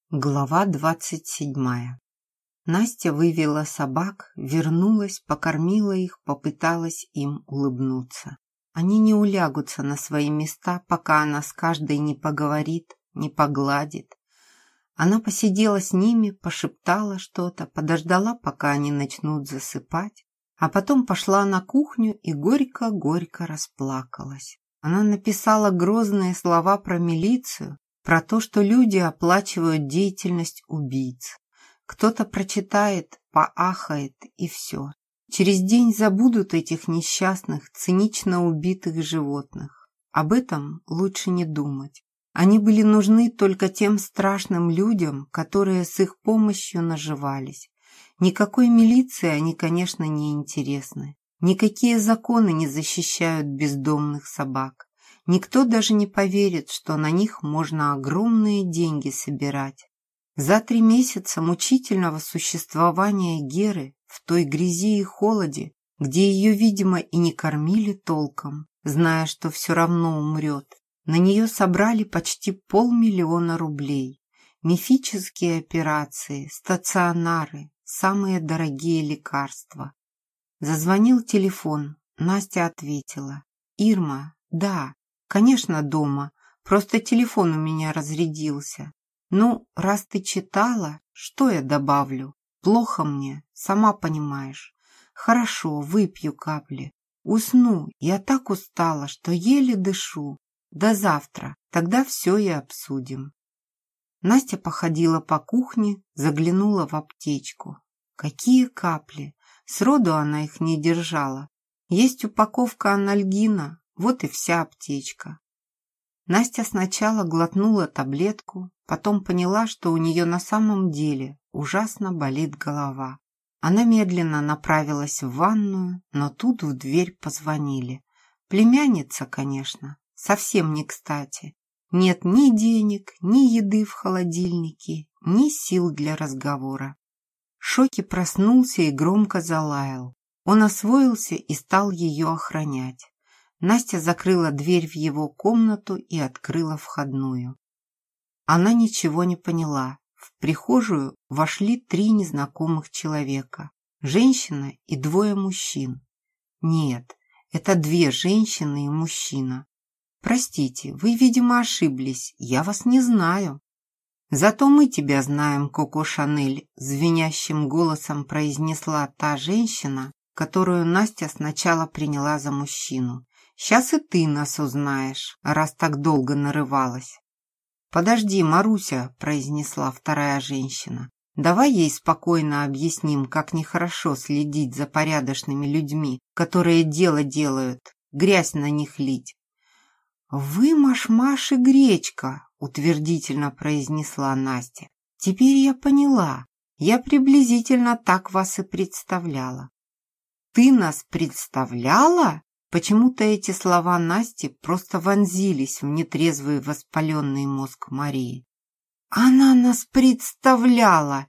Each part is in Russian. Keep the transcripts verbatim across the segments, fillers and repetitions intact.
Глава двадцать седьмая. Настя вывела собак, вернулась, покормила их, попыталась им улыбнуться. Они не улягутся на свои места, пока она с каждой не поговорит, не погладит. Она посидела с ними, пошептала что-то, подождала, пока они начнут засыпать, а потом пошла на кухню и горько-горько расплакалась. Она написала грозные слова про милицию, про то, что люди оплачивают деятельность убийц. Кто-то прочитает, поахает и все. Через день забудут этих несчастных, цинично убитых животных. Об этом лучше не думать. Они были нужны только тем страшным людям, которые с их помощью наживались. Никакой милиции они, конечно, не интересны. Никакие законы не защищают бездомных собак. Никто даже не поверит, что на них можно огромные деньги собирать. За три месяца мучительного существования Геры в той грязи и холоде, где ее, видимо, и не кормили толком, зная, что все равно умрет, на нее собрали почти полмиллиона рублей. Мифические операции, стационары, самые дорогие лекарства. Зазвонил телефон. Настя ответила. «Ирма, да. Конечно, дома. Просто телефон у меня разрядился. Ну, раз ты читала, что я добавлю? Плохо мне, сама понимаешь. Хорошо, выпью капли. Усну, я так устала, что еле дышу. До завтра, тогда все и обсудим». Настя походила по кухне, заглянула в аптечку. Какие капли! Сроду она их не держала. Есть упаковка анальгина. Вот и вся аптечка. Настя сначала глотнула таблетку, потом поняла, что у нее на самом деле ужасно болит голова. Она медленно направилась в ванную, но тут в дверь позвонили. Племянница, конечно, совсем не кстати. Нет ни денег, ни еды в холодильнике, ни сил для разговора. Шоки проснулся и громко залаял. Он освоился и стал ее охранять. Настя закрыла дверь в его комнату и открыла входную. Она ничего не поняла. В прихожую вошли три незнакомых человека. Женщина и двое мужчин. Нет, это две женщины и мужчина. Простите, вы, видимо, ошиблись. Я вас не знаю. Зато мы тебя знаем, Коко Шанель, звенящим голосом произнесла та женщина, которую Настя сначала приняла за мужчину. Сейчас и ты нас узнаешь, раз так долго нарывалась. Подожди, Маруся, произнесла вторая женщина. Давай ей спокойно объясним, как нехорошо следить за порядочными людьми, которые дело делают, грязь на них лить. Вы Маш-Маш и Гречка, утвердительно произнесла Настя. Теперь я поняла. Я приблизительно так вас и представляла. Ты нас представляла? Почему-то эти слова Насти просто вонзились в нетрезвый воспаленный мозг Марии. Она нас представляла!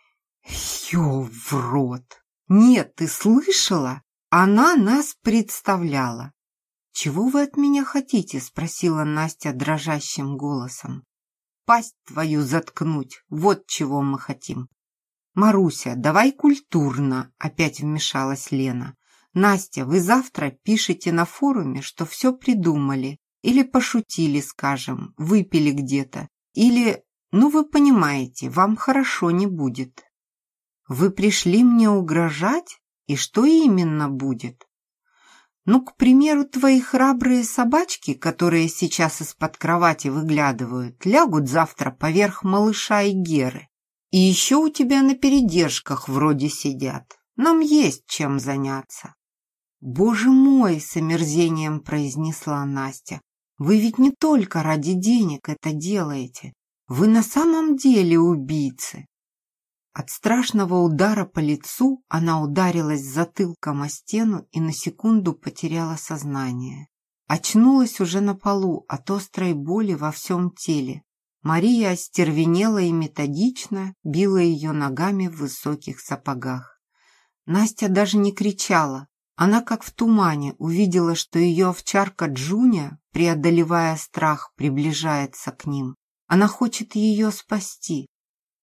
Ё в рот! Нет, ты слышала? Она нас представляла! Чего вы от меня хотите? Спросила Настя дрожащим голосом. Пасть твою заткнуть, вот чего мы хотим. Маруся, давай культурно, опять вмешалась Лена. Настя, вы завтра пишете на форуме, что все придумали. Или пошутили, скажем, выпили где-то. Или, ну вы понимаете, вам хорошо не будет. Вы пришли мне угрожать? И что именно будет? Ну, к примеру, твои храбрые собачки, которые сейчас из-под кровати выглядывают, лягут завтра поверх малыша и Геры. И еще у тебя на передержках вроде сидят. Нам есть чем заняться. «Боже мой!» — с омерзением произнесла Настя. «Вы ведь не только ради денег это делаете. Вы на самом деле убийцы». От страшного удара по лицу она ударилась затылком о стену и на секунду потеряла сознание. Очнулась уже на полу от острой боли во всем теле. Мария остервенела и методично била ее ногами в высоких сапогах. Настя даже не кричала. Она, как в тумане, увидела, что ее овчарка Джуня, преодолевая страх, приближается к ним. Она хочет ее спасти.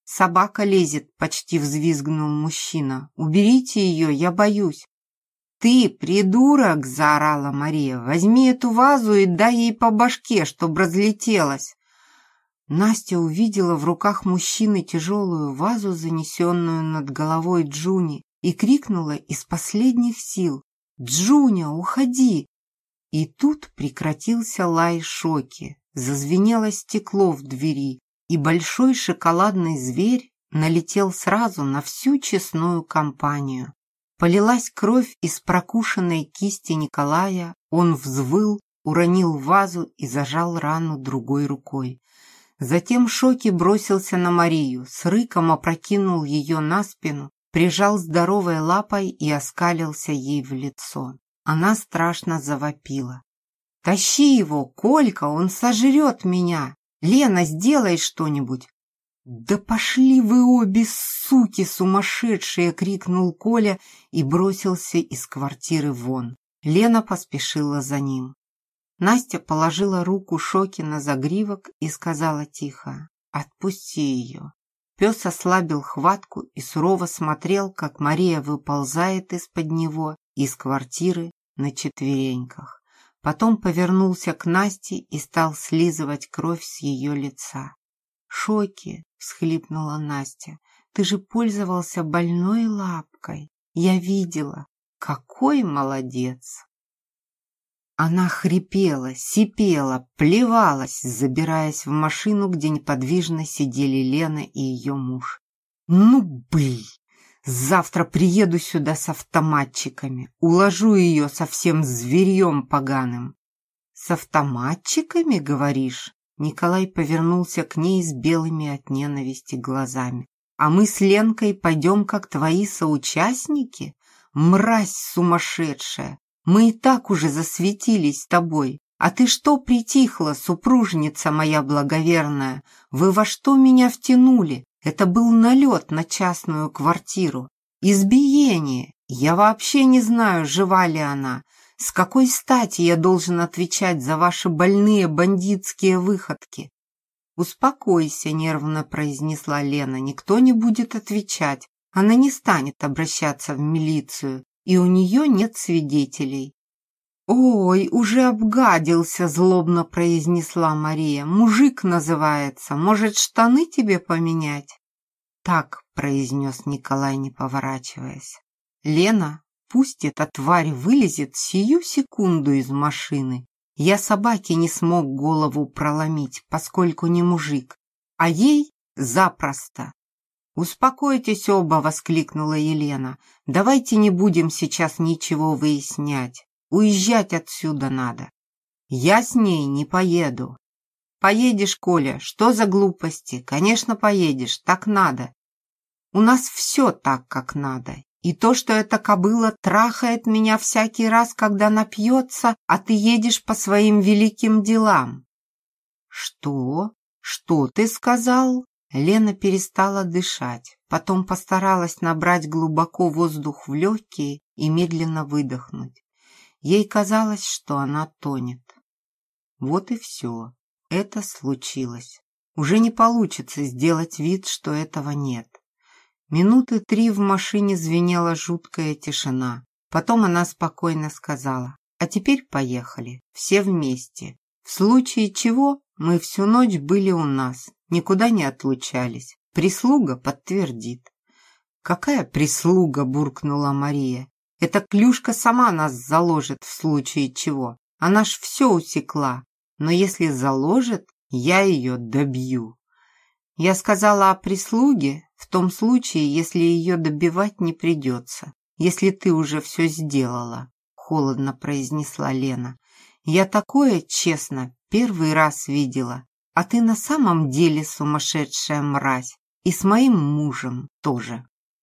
«Собака лезет», — почти взвизгнул мужчина. «Уберите ее, я боюсь». «Ты, придурок!» — заорала Мария. «Возьми эту вазу и дай ей по башке, чтоб разлетелась». Настя увидела в руках мужчины тяжелую вазу, занесенную над головой Джуни, и крикнула из последних сил: «Джуня, уходи!» И тут прекратился лай Шоки, зазвенело стекло в двери, и большой шоколадный зверь налетел сразу на всю честную компанию. Полилась кровь из прокушенной кисти Николая, он взвыл, уронил вазу и зажал рану другой рукой. Затем Шоки бросился на Марию, с рыком опрокинул ее на спину, прижал здоровой лапой и оскалился ей в лицо. Она страшно завопила. «Тащи его, Колька, он сожрет меня! Лена, сделай что-нибудь!» «Да пошли вы обе, суки сумасшедшие!» — крикнул Коля и бросился из квартиры вон. Лена поспешила за ним. Настя положила руку Шоки на загривок и сказала тихо: «Отпусти ее». Пес ослабил хватку и сурово смотрел, как Мария выползает из-под него из квартиры на четвереньках. Потом повернулся к Насте и стал слизывать кровь с ее лица. «Шоки!» — всхлипнула Настя. «Ты же пользовался больной лапкой. Я видела. Какой молодец!» Она хрипела, сипела, плевалась, забираясь в машину, где неподвижно сидели Лена и ее муж. «Ну, блин! Завтра приеду сюда с автоматчиками, уложу ее со всем зверьем поганым». «С автоматчиками, говоришь?» Николай повернулся к ней с белыми от ненависти глазами. «А мы с Ленкой пойдем как твои соучастники? Мразь сумасшедшая! Мы и так уже засветились с тобой. А ты что притихла, супружница моя благоверная? Вы во что меня втянули? Это был налет на частную квартиру. Избиение. Я вообще не знаю, жива ли она. С какой стати я должен отвечать за ваши больные бандитские выходки?» «Успокойся», — нервно произнесла Лена. «Никто не будет отвечать. Она не станет обращаться в милицию. И у нее нет свидетелей». «Ой, уже обгадился», — злобно произнесла Мария. «Мужик называется. Может, штаны тебе поменять?» «Так», — произнес Николай, не поворачиваясь. «Лена, пусть эта тварь вылезет сию секунду из машины. Я собаке не смог голову проломить, поскольку не мужик, а ей запросто». «Успокойтесь оба», — воскликнула Елена. «Давайте не будем сейчас ничего выяснять. Уезжать отсюда надо. Я с ней не поеду». «Поедешь, Коля, что за глупости? Конечно, поедешь, так надо. У нас все так, как надо. И то, что эта кобыла трахает меня всякий раз, когда напьется, а ты едешь по своим великим делам». «Что? Что ты сказал?» Лена перестала дышать, потом постаралась набрать глубоко воздух в легкие и медленно выдохнуть. Ей казалось, что она тонет. Вот и все. Это случилось. Уже не получится сделать вид, что этого нет. Минуты три в машине звенела жуткая тишина. Потом она спокойно сказала: «А теперь поехали, все вместе. В случае чего мы всю ночь были у нас, никуда не отлучались. Прислуга подтвердит». «Какая прислуга?» — буркнула Мария. «Эта клюшка сама нас заложит в случае чего. Она ж все усекла. Но если заложит, я ее добью». «Я сказала о прислуге в том случае, если ее добивать не придется, если ты уже все сделала», — холодно произнесла Лена. «Я такое, честно, первый раз видела. А ты на самом деле сумасшедшая мразь. И с моим мужем тоже».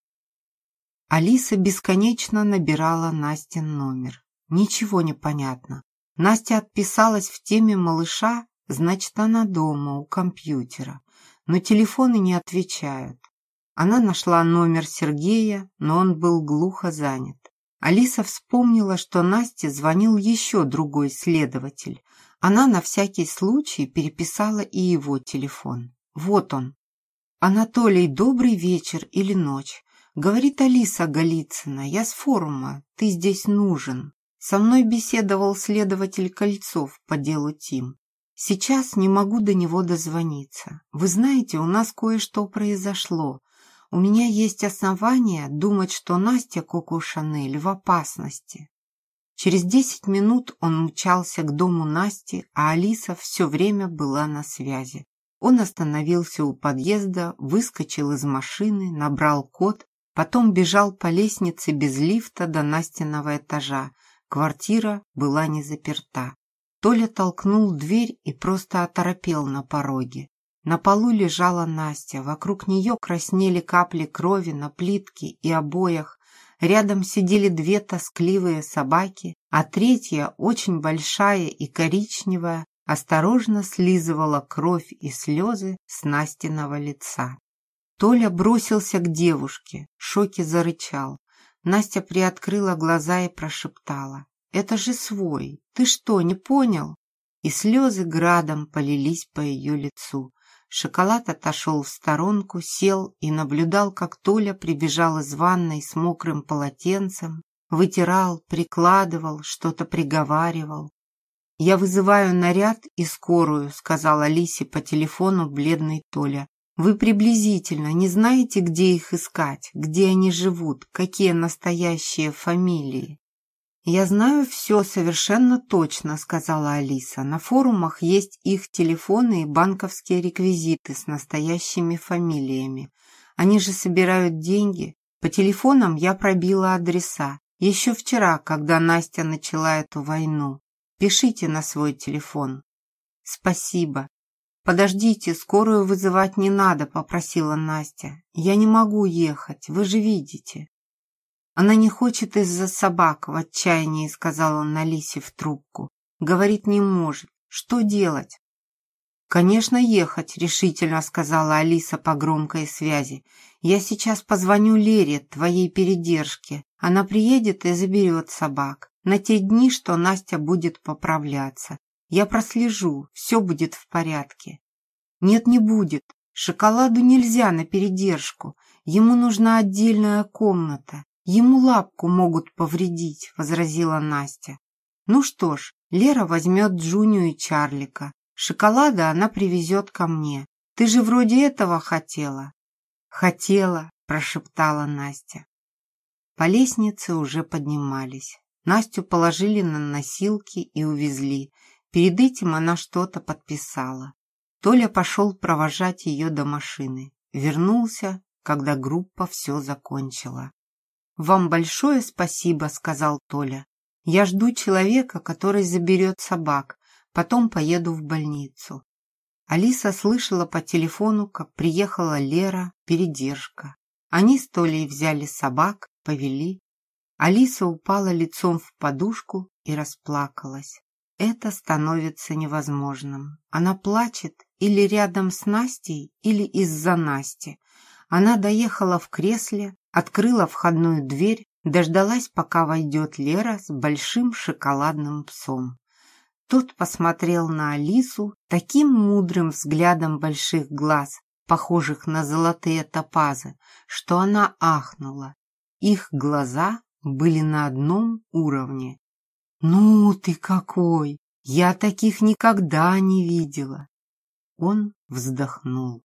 Алиса бесконечно набирала Настин номер. Ничего не понятно. Настя отписалась в теме малыша, значит, она дома, у компьютера. Но телефоны не отвечают. Она нашла номер Сергея, но он был глухо занят. Алиса вспомнила, что Насте звонил еще другой следователь. Она на всякий случай переписала и его телефон. Вот он. «Анатолий, добрый вечер или ночь. Говорит Алиса Голицына, я с форума, ты здесь нужен. Со мной беседовал следователь Кольцов по делу Тим. Сейчас не могу до него дозвониться. Вы знаете, у нас кое-что произошло. У меня есть основания думать, что Настя Коко Шанель в опасности». Через десять минут он мчался к дому Насти, а Алиса все время была на связи. Он остановился у подъезда, выскочил из машины, набрал код, потом бежал по лестнице без лифта до Настиного этажа. Квартира была не заперта. Толя толкнул дверь и просто оторопел на пороге. На полу лежала Настя, вокруг нее краснели капли крови на плитке и обоях. Рядом сидели две тоскливые собаки, а третья, очень большая и коричневая, осторожно слизывала кровь и слезы с Настиного лица. Толя бросился к девушке, в шоке зарычал. Настя приоткрыла глаза и прошептала: «Это же свой, ты что, не понял?» И слезы градом полились по ее лицу. Шоколад отошел в сторонку, сел и наблюдал, как Толя прибежал из ванной с мокрым полотенцем, вытирал, прикладывал, что-то приговаривал. «Я вызываю наряд и скорую», — сказал Алисе по телефону бледный Толя. «Вы приблизительно не знаете, где их искать, где они живут, какие настоящие фамилии?» «Я знаю все совершенно точно», — сказала Алиса. «На форумах есть их телефоны и банковские реквизиты с настоящими фамилиями. Они же собирают деньги. По телефонам я пробила адреса. Еще вчера, когда Настя начала эту войну. Пишите на свой телефон». «Спасибо». «Подождите, скорую вызывать не надо», — попросила Настя. «Я не могу ехать, вы же видите». «Она не хочет из-за собак», — в отчаянии сказал он Алисе в трубку. «Говорит, не может. Что делать?» «Конечно, ехать», — решительно сказала Алиса по громкой связи. «Я сейчас позвоню Лере, твоей передержке. Она приедет и заберет собак. На те дни, что Настя будет поправляться. Я прослежу, все будет в порядке». «Нет, не будет. Шоколаду нельзя на передержку. Ему нужна отдельная комната. Ему лапку могут повредить», — возразила Настя. «Ну что ж, Лера возьмет Джуню и Чарлика. Шоколада она привезет ко мне. Ты же вроде этого хотела». «Хотела», — прошептала Настя. По лестнице уже поднимались. Настю положили на носилки и увезли. Перед этим она что-то подписала. Толя пошел провожать ее до машины. Вернулся, когда группа все закончила. «Вам большое спасибо», — сказал Толя. «Я жду человека, который заберет собак. Потом поеду в больницу». Алиса слышала по телефону, как приехала Лера, передержка. Они с Толей взяли собак, повели. Алиса упала лицом в подушку и расплакалась. Это становится невозможным. Она плачет или рядом с Настей, или из-за Насти. Она доехала в кресле, открыла входную дверь, дождалась, пока войдет Лера с большим шоколадным псом. Тот посмотрел на Алису таким мудрым взглядом больших глаз, похожих на золотые топазы, что она ахнула. Их глаза были на одном уровне. «Ну ты какой! Я таких никогда не видела!» Он вздохнул.